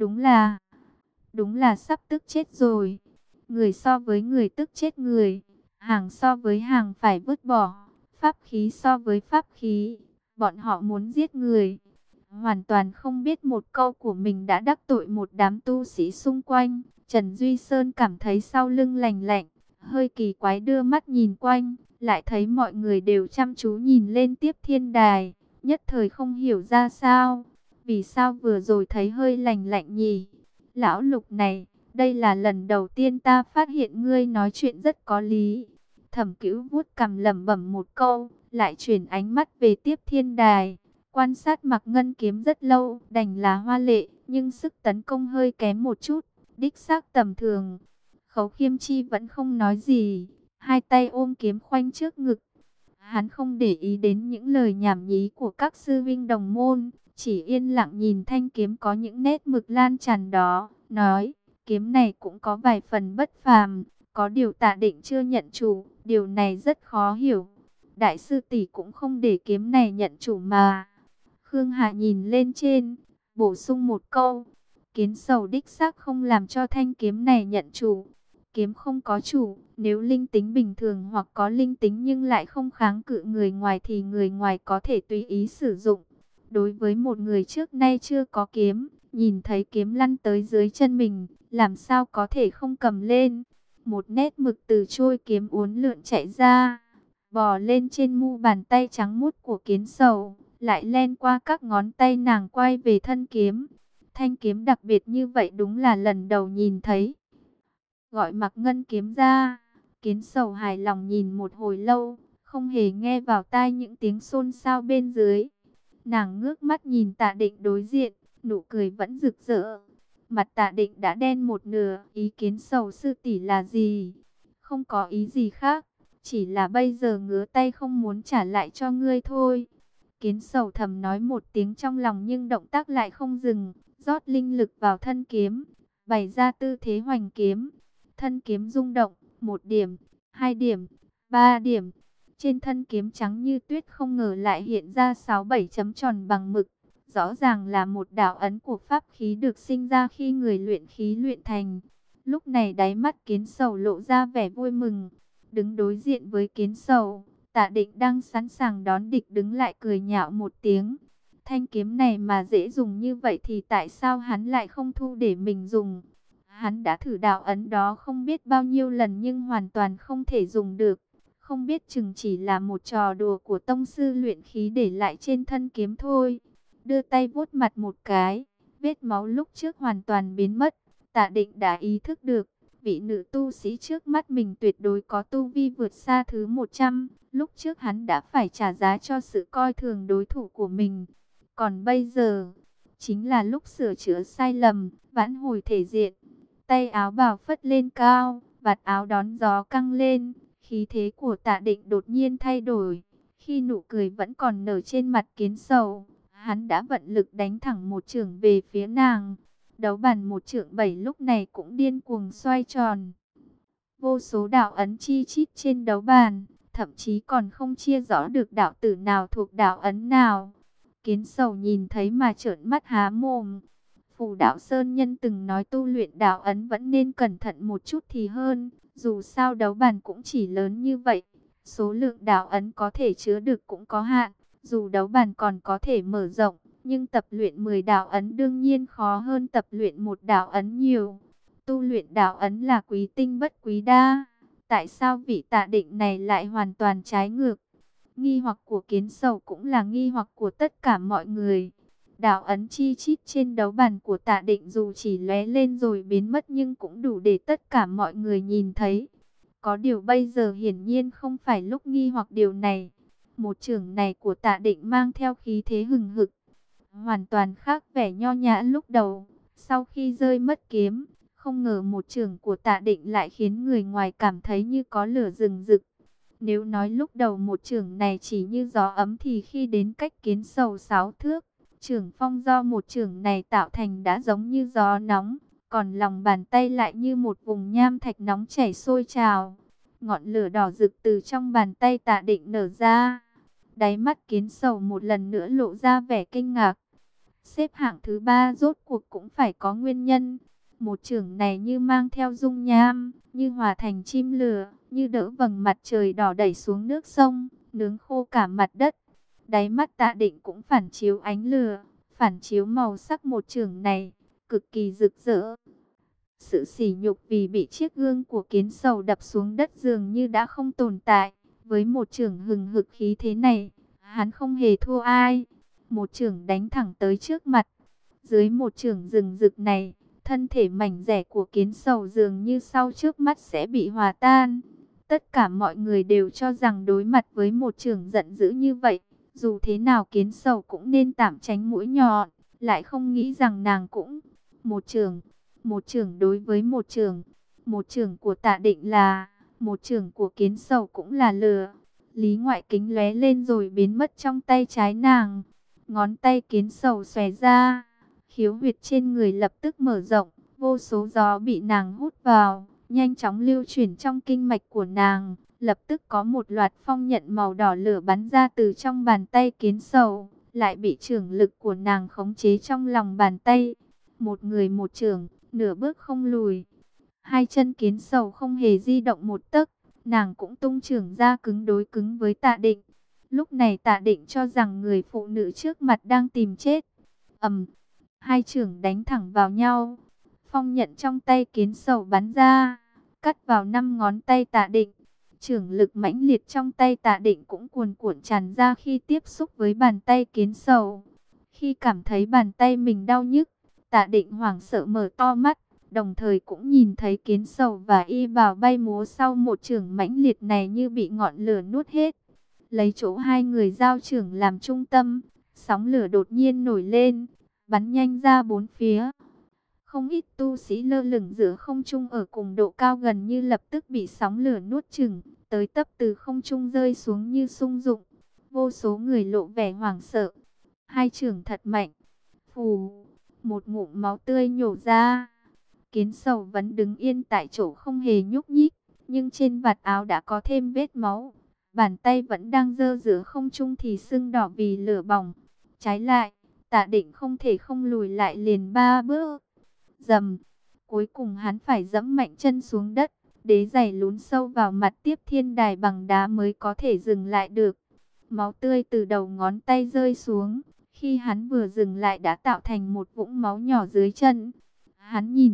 Đúng là sắp tức chết rồi. Người so với người tức chết người. Hàng so với hàng phải vứt bỏ. Pháp khí so với pháp khí. Bọn họ muốn giết người. Hoàn toàn không biết một câu của mình đã đắc tội một đám tu sĩ xung quanh. Trần Duy Sơn cảm thấy sau lưng lành lạnh. Hơi kỳ quái đưa mắt nhìn quanh. Lại thấy mọi người đều chăm chú nhìn lên Tiếp Thiên Đài. Nhất thời không hiểu ra sao. Vì sao vừa rồi thấy hơi lành lạnh nhỉ? Lão Lục này, đây là lần đầu tiên ta phát hiện ngươi nói chuyện rất có lý. Thẩm Cửu vuốt cằm lẩm bẩm một câu, lại chuyển ánh mắt về Tiếp Thiên Đài. Quan sát Mặc Ngân kiếm rất lâu, đành là hoa lệ, nhưng sức tấn công hơi kém một chút, đích xác tầm thường. Khấu Khiêm Chi vẫn không nói gì, hai tay ôm kiếm khoanh trước ngực. Hắn không để ý đến những lời nhảm nhí của các sư vinh đồng môn, chỉ yên lặng nhìn thanh kiếm có những nét mực lan tràn đó, nói, kiếm này cũng có vài phần bất phàm, có điều Tạ Định chưa nhận chủ, điều này rất khó hiểu. Đại sư tỷ cũng không để kiếm này nhận chủ mà. Khương Hà nhìn lên trên, bổ sung một câu, Kiến Sầu đích xác không làm cho thanh kiếm này nhận chủ. Kiếm không có chủ, nếu linh tính bình thường hoặc có linh tính nhưng lại không kháng cự người ngoài thì người ngoài có thể tùy ý sử dụng. Đối với một người trước nay chưa có kiếm, nhìn thấy kiếm lăn tới dưới chân mình, làm sao có thể không cầm lên. Một nét mực từ trôi kiếm uốn lượn chạy ra, bò lên trên mu bàn tay trắng muốt của Kiến Sầu, lại len qua các ngón tay nàng quay về thân kiếm. Thanh kiếm đặc biệt như vậy đúng là lần đầu nhìn thấy. Gọi Mặc Ngân kiếm ra, Kiến Sầu hài lòng nhìn một hồi lâu, không hề nghe vào tai những tiếng xôn xao bên dưới. Nàng ngước mắt nhìn Tạ Định đối diện, nụ cười vẫn rực rỡ. Mặt Tạ Định đã đen một nửa, ý Kiến Sầu sư tỷ là gì? Không có ý gì khác, chỉ là bây giờ ngứa tay không muốn trả lại cho ngươi thôi. Kiến Sầu thầm nói một tiếng trong lòng nhưng động tác lại không dừng, rót linh lực vào thân kiếm, bày ra tư thế hoành kiếm. Thân kiếm rung động, 1 điểm, 2 điểm, 3 điểm. Trên thân kiếm trắng như tuyết không ngờ lại hiện ra 6-7 chấm tròn bằng mực. Rõ ràng là một đạo ấn của pháp khí được sinh ra khi người luyện khí luyện thành. Lúc này đáy mắt Kiến Sầu lộ ra vẻ vui mừng. Đứng đối diện với Kiến Sầu, Tạ Định đang sẵn sàng đón địch đứng lại cười nhạo một tiếng. Thanh kiếm này mà dễ dùng như vậy thì tại sao hắn lại không thu để mình dùng? Hắn đã thử đạo ấn đó không biết bao nhiêu lần nhưng hoàn toàn không thể dùng được. Không biết chừng chỉ là một trò đùa của tông sư luyện khí để lại trên thân kiếm thôi. Đưa tay vuốt mặt một cái, vết máu lúc trước hoàn toàn biến mất. Tạ Định đã ý thức được, vị nữ tu sĩ trước mắt mình tuyệt đối có tu vi vượt xa thứ 100. Lúc trước hắn đã phải trả giá cho sự coi thường đối thủ của mình. Còn bây giờ, chính là lúc sửa chữa sai lầm, vãn hồi thể diện. Tay áo bào phất lên cao, vạt áo đón gió căng lên, khí thế của Tạ Định đột nhiên thay đổi. Khi nụ cười vẫn còn nở trên mặt Kiến Sầu, hắn đã vận lực đánh thẳng một chưởng về phía nàng. Đấu bàn 1 trượng 7 lúc này cũng điên cuồng xoay tròn. Vô số đạo ấn chi chít trên đấu bàn, thậm chí còn không chia rõ được đạo tử nào thuộc đạo ấn nào. Kiến Sầu nhìn thấy mà trợn mắt há mồm. Phù Đạo Sơn Nhân từng nói tu luyện đạo ấn vẫn nên cẩn thận một chút thì hơn. Dù sao đấu bàn cũng chỉ lớn như vậy, số lượng đạo ấn có thể chứa được cũng có hạn. Dù đấu bàn còn có thể mở rộng, nhưng tập luyện 10 đạo ấn đương nhiên khó hơn tập luyện một đạo ấn nhiều. Tu luyện đạo ấn là quý tinh bất quý đa. Tại sao vị Tạ Định này lại hoàn toàn trái ngược? Nghi hoặc của Kiến Sầu cũng là nghi hoặc của tất cả mọi người. Đạo ấn chi chít trên đấu bàn của Tạ Định dù chỉ lóe lên rồi biến mất nhưng cũng đủ để tất cả mọi người nhìn thấy. Có điều bây giờ hiển nhiên không phải lúc nghi hoặc điều này. Một chưởng này của Tạ Định mang theo khí thế hừng hực, hoàn toàn khác vẻ nho nhã lúc đầu. Sau khi rơi mất kiếm, không ngờ một chưởng của Tạ Định lại khiến người ngoài cảm thấy như có lửa rừng rực. Nếu nói lúc đầu một chưởng này chỉ như gió ấm thì khi đến cách Kiến Sầu 6 thước, chưởng phong do một chưởng này tạo thành đã giống như gió nóng, còn lòng bàn tay lại như một vùng nham thạch nóng chảy sôi trào. Ngọn lửa đỏ rực từ trong bàn tay Tạ Định nở ra. Đáy mắt Kiến Sầu một lần nữa lộ ra vẻ kinh ngạc. Xếp hạng thứ 3 rốt cuộc cũng phải có nguyên nhân. Một chưởng này như mang theo dung nham, như hòa thành chim lửa, như đỡ vầng mặt trời đỏ đẩy xuống nước sông, nướng khô cả mặt đất. Đáy mắt Tạ Định cũng phản chiếu ánh lửa, phản chiếu màu sắc một chưởng này, cực kỳ rực rỡ. Sự sỉ nhục vì bị chiếc gương của Kiến Sầu đập xuống đất dường như đã không tồn tại. Với một chưởng hừng hực khí thế này, hắn không hề thua ai. Một chưởng đánh thẳng tới trước mặt. Dưới một chưởng rừng rực này, thân thể mảnh rẻ của Kiến Sầu dường như sau trước mắt sẽ bị hòa tan. Tất cả mọi người đều cho rằng đối mặt với một chưởng giận dữ như vậy, dù thế nào Kiến Sầu cũng nên tạm tránh mũi nhọn, lại không nghĩ rằng nàng cũng một chưởng đối với một chưởng của Tạ Định là, một chưởng của Kiến Sầu cũng là lửa. Lý Ngoại Kính lóe lên rồi biến mất trong tay trái nàng. Ngón tay Kiến Sầu xòe ra, khiếu huyệt trên người lập tức mở rộng, vô số gió bị nàng hút vào, nhanh chóng lưu chuyển trong kinh mạch của nàng. Lập tức có một loạt phong nhận màu đỏ lửa bắn ra từ trong bàn tay Kiến Sầu, lại bị chưởng lực của nàng khống chế trong lòng bàn tay. Một người một chưởng, nửa bước không lùi. Hai chân Kiến Sầu không hề di động một tấc, nàng cũng tung chưởng ra cứng đối cứng với Tạ Định. Lúc này Tạ Định cho rằng người phụ nữ trước mặt đang tìm chết. Hai chưởng đánh thẳng vào nhau. Phong nhận trong tay Kiến Sầu bắn ra, cắt vào 5 ngón tay Tạ Định. Chưởng lực mãnh liệt trong tay Tạ Định cũng cuồn cuộn tràn ra khi tiếp xúc với bàn tay Kiến Sầu. Khi cảm thấy bàn tay mình đau nhức, Tạ Định hoảng sợ mở to mắt, đồng thời cũng nhìn thấy Kiến Sầu và Y Bảo bay múa sau một chưởng mãnh liệt này như bị ngọn lửa nuốt hết. Lấy chỗ hai người giao chưởng làm trung tâm, sóng lửa đột nhiên nổi lên, bắn nhanh ra bốn phía. Không ít tu sĩ lơ lửng giữa không trung ở cùng độ cao gần như lập tức bị sóng lửa nuốt chửng, tới tấp từ không trung rơi xuống như sung dụng. Vô số người lộ vẻ hoảng sợ. Hai chưởng thật mạnh. Phù, một ngụm máu tươi nhổ ra. Kiến Sầu vẫn đứng yên tại chỗ không hề nhúc nhích, nhưng trên vạt áo đã có thêm vết máu. Bàn tay vẫn đang giơ giữa không trung thì sưng đỏ vì lửa bỏng. Trái lại, Tạ Định không thể không lùi lại liền 3 bước. Dầm, cuối cùng hắn phải giẫm mạnh chân xuống đất, đế giày lún sâu vào mặt tiếp thiên đài bằng đá mới có thể dừng lại được. Máu tươi từ đầu ngón tay rơi xuống, khi hắn vừa dừng lại đã tạo thành một vũng máu nhỏ dưới chân. Hắn nhìn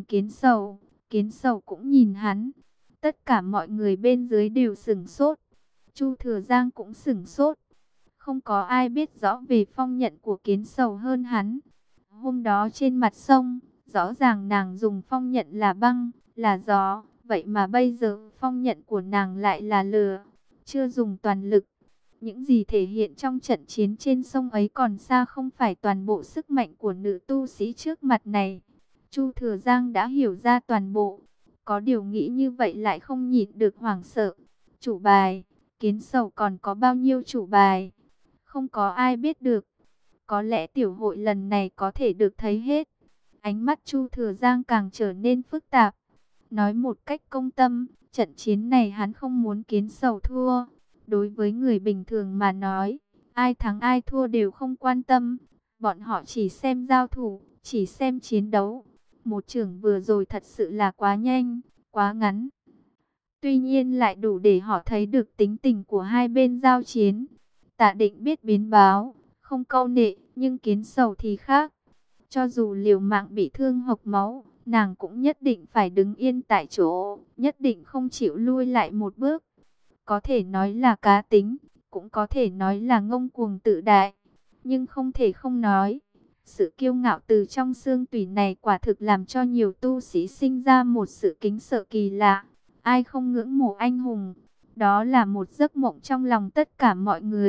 Kiến Sầu cũng nhìn hắn. Tất cả mọi người bên dưới đều sửng sốt. Chu Thừa Giang cũng sửng sốt. Không có ai biết rõ về phong nhận của Kiến Sầu hơn hắn. Hôm đó trên mặt sông, rõ ràng nàng dùng phong nhận là băng, là gió. Vậy mà bây giờ phong nhận của nàng lại là lửa. Chưa dùng toàn lực. Những gì thể hiện trong trận chiến trên sông ấy còn xa không phải toàn bộ sức mạnh của nữ tu sĩ trước mặt này. Chu Thừa Giang đã hiểu ra toàn bộ. Có điều nghĩ như vậy lại không nhịn được hoảng sợ. Chủ bài, Kiến Sầu còn có bao nhiêu chủ bài? Không có ai biết được. Có lẽ tiểu hội lần này có thể được thấy hết. Ánh mắt Chu Thừa Giang càng trở nên phức tạp. Nói một cách công tâm, trận chiến này hắn không muốn Kiến Sầu thua. Đối với người bình thường mà nói, ai thắng ai thua đều không quan tâm. Bọn họ chỉ xem giao thủ, chỉ xem chiến đấu. Một chưởng vừa rồi thật sự là quá nhanh, quá ngắn. Tuy nhiên lại đủ để họ thấy được tính tình của hai bên giao chiến. Tạ Định biết biến báo, không câu nệ, nhưng Kiến Sầu thì khác. Cho dù liều mạng bị thương hộc máu, nàng cũng nhất định phải đứng yên tại chỗ, nhất định không chịu lui lại một bước. Có thể nói là cá tính, cũng có thể nói là ngông cuồng tự đại, nhưng không thể không nói. Sự kiêu ngạo từ trong xương tủy này quả thực làm cho nhiều tu sĩ sinh ra một sự kính sợ kỳ lạ. Ai không ngưỡng mộ anh hùng? Đó là một giấc mộng trong lòng tất cả mọi người.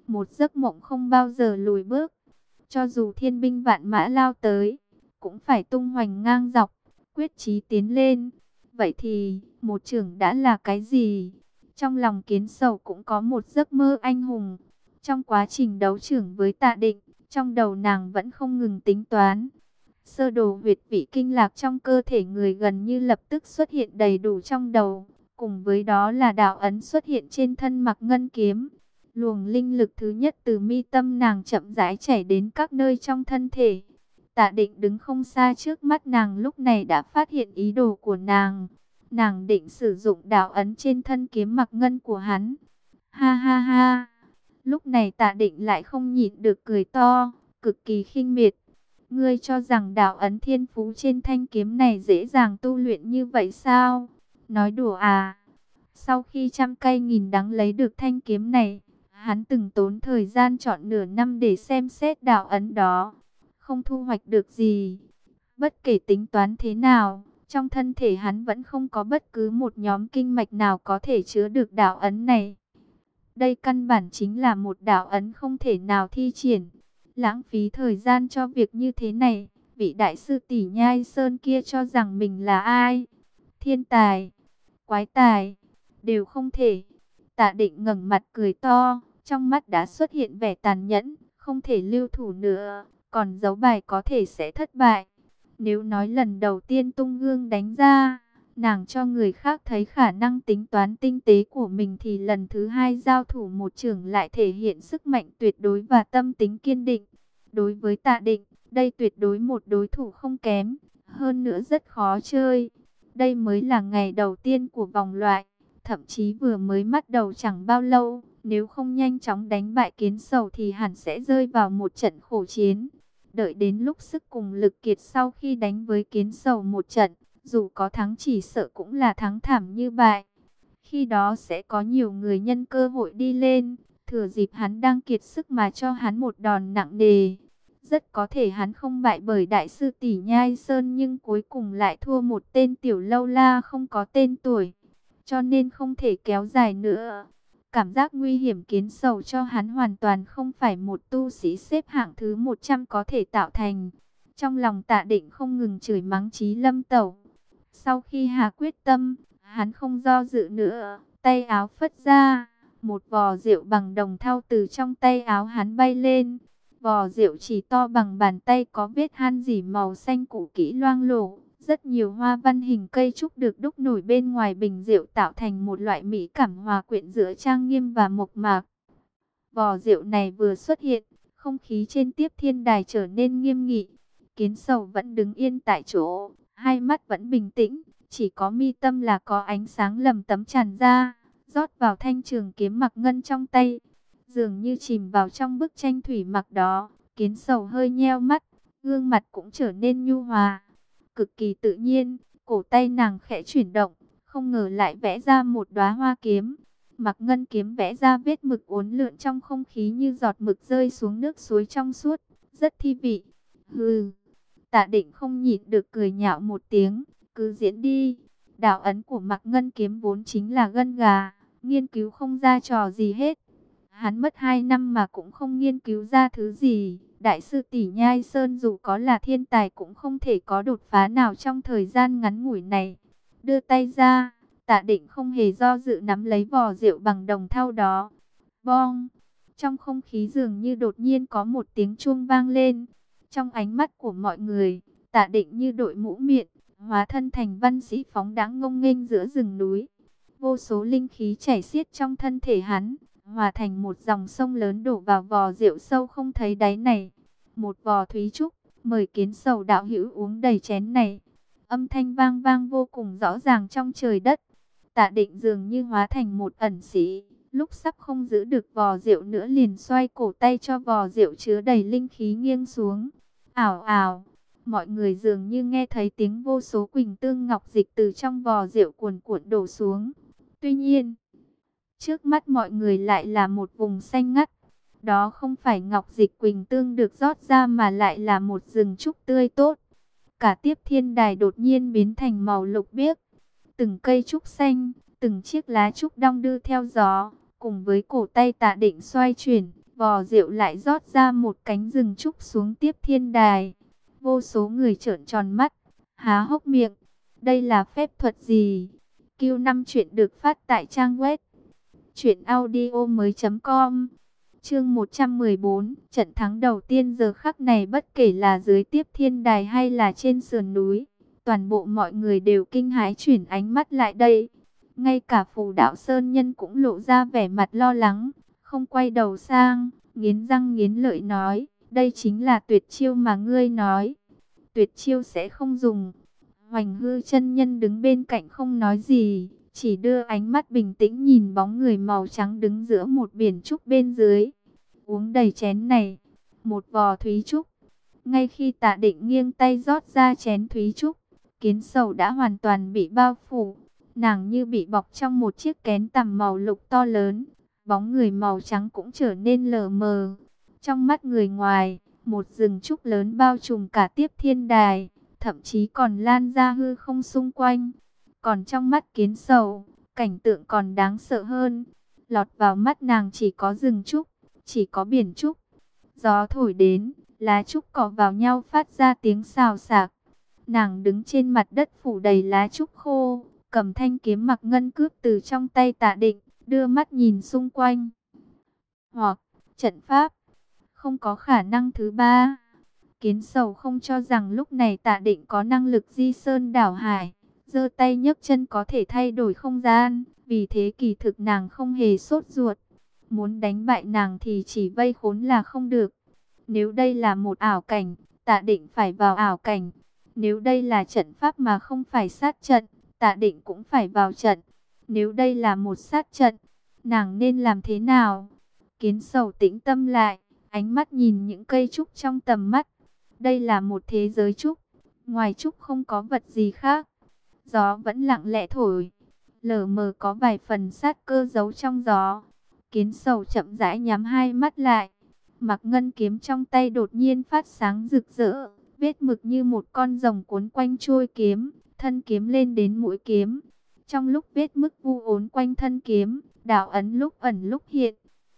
một giấc mộng không bao giờ lùi bước. Cho dù thiên binh vạn mã lao tới, cũng phải tung hoành ngang dọc, quyết chí tiến lên. Vậy thì, một chưởng đã là cái gì? Trong lòng Kiến Sầu cũng có một giấc mơ anh hùng. Trong quá trình đấu chưởng với Tạ Định, trong đầu nàng vẫn không ngừng tính toán. Sơ đồ huyệt vị kinh lạc trong cơ thể người gần như lập tức xuất hiện đầy đủ trong đầu. Cùng với đó là đạo ấn xuất hiện trên thân Mạc Ngân kiếm. Luồng linh lực thứ nhất từ mi tâm nàng chậm rãi chảy đến các nơi trong thân thể. Tạ Định đứng không xa trước mắt nàng lúc này đã phát hiện ý đồ của nàng. Nàng định sử dụng đạo ấn trên thân kiếm Mạc Ngân của hắn. Ha ha ha! Lúc này Tạ Định lại không nhịn được cười to, cực kỳ khinh miệt. Ngươi cho rằng đạo ấn thiên phú trên thanh kiếm này dễ dàng tu luyện như vậy sao? Nói đùa à? Sau khi trăm cây nghìn đắng lấy được thanh kiếm này, hắn từng tốn thời gian chọn nửa năm để xem xét đạo ấn đó. Không thu hoạch được gì. Bất kể tính toán thế nào, trong thân thể hắn vẫn không có bất cứ một nhóm kinh mạch nào có thể chứa được đạo ấn này. Đây căn bản chính là một đạo ấn không thể nào thi triển. Lãng phí thời gian cho việc như thế này, vị đại sư tỷ Nhai Sơn kia cho rằng mình là ai? Thiên tài, quái tài, đều không thể. Tạ Định ngẩng mặt cười to, trong mắt đã xuất hiện vẻ tàn nhẫn, không thể lưu thủ nữa, còn giấu bài có thể sẽ thất bại. Nếu nói lần đầu tiên tung gương đánh ra, nàng cho người khác thấy khả năng tính toán tinh tế của mình thì lần thứ hai giao thủ một chưởng lại thể hiện sức mạnh tuyệt đối và tâm tính kiên định. Đối với Tạ Định, đây tuyệt đối một đối thủ không kém, hơn nữa rất khó chơi. Đây mới là ngày đầu tiên của vòng loại, thậm chí vừa mới bắt đầu chẳng bao lâu. Nếu không nhanh chóng đánh bại Kiến Sầu thì hẳn sẽ rơi vào một trận khổ chiến. Đợi đến lúc sức cùng lực kiệt sau khi đánh với Kiến Sầu một trận, dù có thắng chỉ sợ cũng là thắng thảm như bại. Khi đó sẽ có nhiều người nhân cơ hội đi lên, thừa dịp hắn đang kiệt sức mà cho hắn một đòn nặng nề. Rất có thể hắn không bại bởi đại sư tỷ Nhai Sơn nhưng cuối cùng lại thua một tên tiểu lâu la không có tên tuổi. Cho nên không thể kéo dài nữa. Cảm giác nguy hiểm Kiến Sầu cho hắn hoàn toàn không phải một tu sĩ xếp hạng thứ 100 có thể tạo thành. Trong lòng Tạ Định không ngừng chửi mắng Chí Lâm Tẩu. Sau khi hạ quyết tâm, hắn không do dự nữa, tay áo phất ra, một vò rượu bằng đồng thau từ trong tay áo hắn bay lên. Vò rượu chỉ to bằng bàn tay có vết han rỉ màu xanh cũ kỹ loang lổ. Rất nhiều hoa văn hình cây trúc được đúc nổi bên ngoài bình rượu tạo thành một loại mỹ cảm hòa quyện giữa trang nghiêm và mộc mạc. Vò rượu này vừa xuất hiện, không khí trên Tiếp Thiên Đài trở nên nghiêm nghị. Kiến Sầu vẫn đứng yên tại chỗ, hai mắt vẫn bình tĩnh, chỉ có mi tâm là có ánh sáng lầm tấm tràn ra, rót vào thanh trường kiếm Mạc Ngân trong tay. Dường như chìm vào trong bức tranh thủy mặc đó, Kiến Sầu hơi nheo mắt, gương mặt cũng trở nên nhu hòa. Cực kỳ tự nhiên, cổ tay nàng khẽ chuyển động, không ngờ lại vẽ ra một đóa hoa kiếm. Mạc Ngân kiếm vẽ ra vết mực uốn lượn trong không khí như giọt mực rơi xuống nước suối trong suốt, rất thi vị. Hừ, Tạ Định không nhịn được cười nhạo một tiếng, cứ diễn đi. Đạo ấn của Mạc Ngân kiếm vốn chính là gân gà, nghiên cứu không ra trò gì hết. Hắn mất 2 năm mà cũng không nghiên cứu ra thứ gì. Đại sư tỷ Nhai Sơn dù có là thiên tài cũng không thể có đột phá nào trong thời gian ngắn ngủi này. Đưa tay ra, Tạ Định không hề do dự nắm lấy vò rượu bằng đồng thau đó. Bong! Trong không khí dường như đột nhiên có một tiếng chuông vang lên. Trong ánh mắt của mọi người, Tạ Định như đội mũ miệng, hóa thân thành văn sĩ phóng đãng ngông nghênh giữa rừng núi. Vô số linh khí chảy xiết trong thân thể hắn, hòa thành một dòng sông lớn đổ vào vò rượu sâu không thấy đáy này. Một vò thúy trúc, mời Kiến Sầu đạo hữu uống đầy chén này. Âm thanh vang vang vô cùng rõ ràng trong trời đất. Tạ Định dường như hóa thành một ẩn sĩ, lúc sắp không giữ được vò rượu nữa liền xoay cổ tay cho vò rượu chứa đầy linh khí nghiêng xuống. Ảo ảo, mọi người dường như nghe thấy tiếng vô số quỳnh tương ngọc dịch từ trong vò rượu cuồn cuộn đổ xuống. Tuy nhiên, trước mắt mọi người lại là một vùng xanh ngắt. Đó không phải ngọc dịch quỳnh tương được rót ra mà lại là một rừng trúc tươi tốt. Cả Tiếp Thiên Đài đột nhiên biến thành màu lục biếc. Từng cây trúc xanh, từng chiếc lá trúc đong đưa theo gió, cùng với cổ tay Tạ Định xoay chuyển, vò rượu lại rót ra một cánh rừng trúc xuống tiếp thiên đài. Vô số người trợn tròn mắt, há hốc miệng. Đây là phép thuật gì? Q5 chuyện được phát tại trang web truyệnaudiomoi.com. Chương 114, trận thắng đầu tiên giờ khắc này bất kể là dưới tiếp thiên đài hay là trên sườn núi, toàn bộ mọi người đều kinh hãi chuyển ánh mắt lại đây. Ngay cả Phù Đạo Sơn Nhân cũng lộ ra vẻ mặt lo lắng, không quay đầu sang, nghiến răng nghiến lợi nói, đây chính là tuyệt chiêu mà ngươi nói. Tuyệt chiêu sẽ không dùng. Hoành Hư chân nhân đứng bên cạnh không nói gì, chỉ đưa ánh mắt bình tĩnh nhìn bóng người màu trắng đứng giữa một biển trúc bên dưới. Uống đầy chén này, một vò thúy trúc. Ngay khi Tạ Định nghiêng tay rót ra chén thúy trúc, Kiến Sầu đã hoàn toàn bị bao phủ. Nàng như bị bọc trong một chiếc kén tằm màu lục to lớn, bóng người màu trắng cũng trở nên lờ mờ. Trong mắt người ngoài, một rừng trúc lớn bao trùm cả tiếp thiên đài, thậm chí còn lan ra hư không xung quanh. Còn trong mắt Kiến Sầu, cảnh tượng còn đáng sợ hơn. Lọt vào mắt nàng chỉ có rừng trúc, chỉ có biển trúc. Gió thổi đến, lá trúc cọ vào nhau phát ra tiếng xào xạc. Nàng đứng trên mặt đất phủ đầy lá trúc khô, cầm thanh kiếm mặc ngân cướp từ trong tay Tạ Định, đưa mắt nhìn xung quanh. Hoặc, trận pháp, không có khả năng thứ ba. Kiến Sầu không cho rằng lúc này Tạ Định có năng lực di sơn đảo hải, giơ tay nhấc chân có thể thay đổi không gian, vì thế kỳ thực nàng không hề sốt ruột. Muốn đánh bại nàng thì chỉ vây khốn là không được. Nếu đây là một ảo cảnh, Tạ Định phải vào ảo cảnh. Nếu đây là trận pháp mà không phải sát trận, Tạ Định cũng phải vào trận. Nếu đây là một sát trận, nàng nên làm thế nào? Kiến Sầu tĩnh tâm lại, ánh mắt nhìn những cây trúc trong tầm mắt. Đây là một thế giới trúc, ngoài trúc không có vật gì khác. Gió vẫn lặng lẽ thổi, lờ mờ có vài phần sát cơ giấu trong gió. Kiến Sầu chậm rãi nhắm hai mắt lại. Mặc ngân kiếm trong tay đột nhiên phát sáng rực rỡ, vết mực như một con rồng cuốn quanh chuôi kiếm, thân kiếm lên đến mũi kiếm. Trong lúc vết mực vu uốn quanh thân kiếm, đạo ấn lúc ẩn lúc hiện.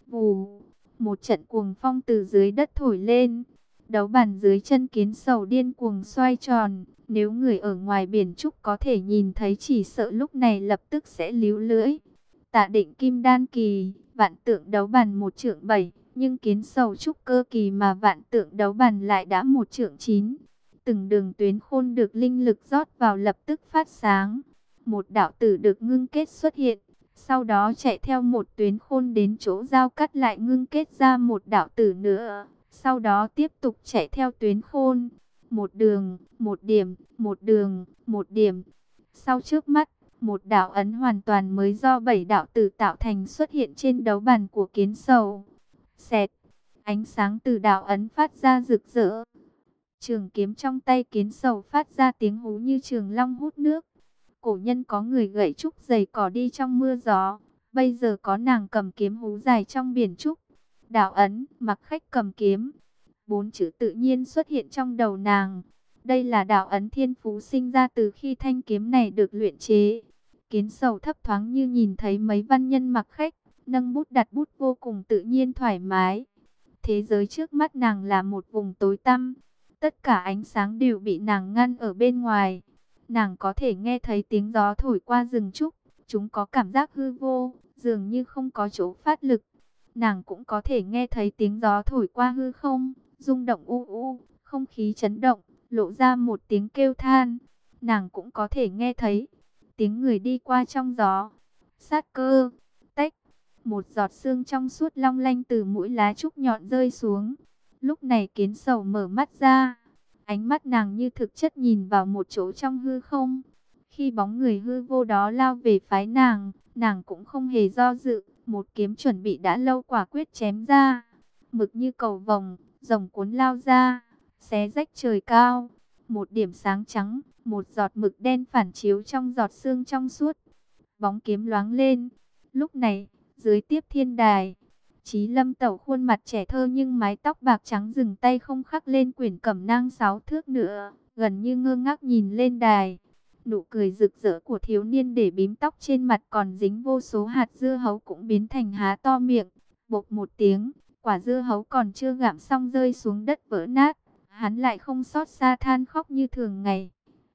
Vù, một trận cuồng phong từ dưới đất thổi lên. Đấu bàn dưới chân Kiến Sầu điên cuồng xoay tròn. Nếu người ở ngoài biển trúc có thể nhìn thấy chỉ sợ lúc này lập tức sẽ líu lưỡi. Tạ Định kim đan kỳ, vạn tượng đấu bàn 1/7. Nhưng Kiến Sầu trúc cơ kỳ mà vạn tượng đấu bàn lại đã 1/9. Từng đường tuyến khôn được linh lực rót vào lập tức phát sáng. Một đạo tử được ngưng kết xuất hiện. Sau đó chạy theo một tuyến khôn đến chỗ giao cắt lại ngưng kết ra một đạo tử nữa. Sau đó tiếp tục chạy theo tuyến khôn. Một đường, một điểm, một đường, một điểm. Sau trước mắt, một đạo ấn hoàn toàn mới do 7 đạo tử tạo thành xuất hiện trên đấu bàn của Kiến Sầu. Xẹt, ánh sáng từ đạo ấn phát ra rực rỡ. Trường kiếm trong tay Kiến Sầu phát ra tiếng hú như trường long hút nước. Cổ nhân có người gậy trúc giày cỏ đi trong mưa gió, bây giờ có nàng cầm kiếm hú dài trong biển trúc. Đạo ấn, mặc khách cầm kiếm. 4 chữ tự nhiên xuất hiện trong đầu nàng. Đây là đạo ấn thiên phú sinh ra từ khi thanh kiếm này được luyện chế. Kiến Sầu thấp thoáng như nhìn thấy mấy văn nhân mặc khách, nâng bút đặt bút vô cùng tự nhiên thoải mái. Thế giới trước mắt nàng là một vùng tối tăm. Tất cả ánh sáng đều bị nàng ngăn ở bên ngoài. Nàng có thể nghe thấy tiếng gió thổi qua rừng trúc. Chúng có cảm giác hư vô, dường như không có chỗ phát lực. Nàng cũng có thể nghe thấy tiếng gió thổi qua hư không, rung động u u, không khí chấn động, lộ ra một tiếng kêu than. Nàng cũng có thể nghe thấy tiếng người đi qua trong gió. Sát cơ, tách, một giọt sương trong suốt long lanh từ mũi lá trúc nhọn rơi xuống. Lúc này Kiến Sầu mở mắt ra, ánh mắt nàng như thực chất nhìn vào một chỗ trong hư không. Khi bóng người hư vô đó lao về phái nàng, nàng cũng không hề do dự, một kiếm chuẩn bị đã lâu quả quyết chém ra. Mực như cầu vồng, rồng cuốn lao ra, xé rách trời cao. Một điểm sáng trắng, một giọt mực đen phản chiếu trong giọt sương trong suốt. Bóng kiếm loáng lên. Lúc này, dưới tiếp thiên đài, Chí Lâm Tẩu khuôn mặt trẻ thơ nhưng mái tóc bạc trắng dừng tay không khắc lên quyển cẩm nang 6 thước nữa, gần như ngơ ngác nhìn lên đài. Nụ cười rực rỡ của thiếu niên để bím tóc trên mặt còn dính vô số hạt dưa hấu cũng biến thành há to miệng. Bột một tiếng, Quả dưa hấu còn chưa gặm xong rơi xuống đất vỡ nát. Hắn lại không xót xa than khóc như thường ngày.